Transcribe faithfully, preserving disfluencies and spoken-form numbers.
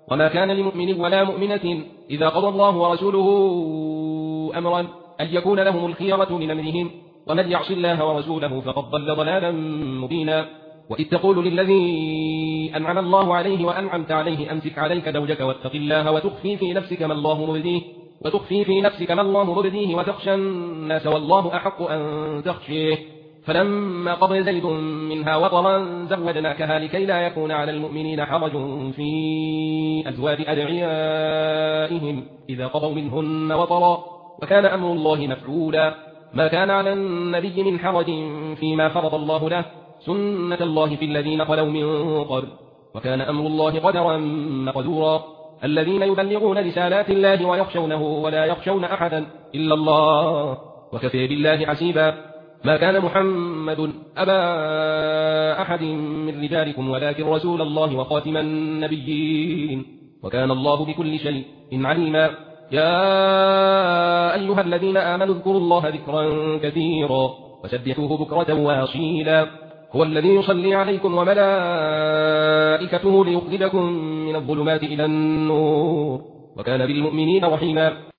وما كان لمؤمن ولا مؤمنة إذا قضى الله ورسوله أمرا أن يكون لهم الخيرة من أمرهم ومن يعص الله ورسوله فقد ضل ضلالا مبينا وإذ تقول للذي أنعم الله عليه وأنعمت عليه أمسك عليك زوجك واتق الله وتخفي في نفسك ما الله مبديه وتخفي في نفسك ما الله مبديه وتخشى الناس والله أحق أن تخشيه فلما قضى زيد منها وطرا زوجناكها لكي لا يكون على المؤمنين حرج في أزواج أدعيائهم إذا قضوا منهن وطرا وكان أمر الله مفعولا ما كان على النبي من حرج فيما فرض الله له سنة الله في الذين خلوا من قبل وكان أمر الله قدرا مقدورا الذين يبلغون رسالات الله ويخشونه ولا يخشون أحدا إلا الله وكفى بالله حسيبا ما كان محمد أبا أحد من رجالكم ولكن رسول الله وخاتم النبيين وكان الله بكل شيء عليما يا أيها الذين آمنوا اذكروا الله ذكرا كثيرا وسبحوه بكرة وأصيلا هو الذي يصلي عليكم وملائكته ليخرجكم من الظلمات إلى النور وكان بالمؤمنين رحيما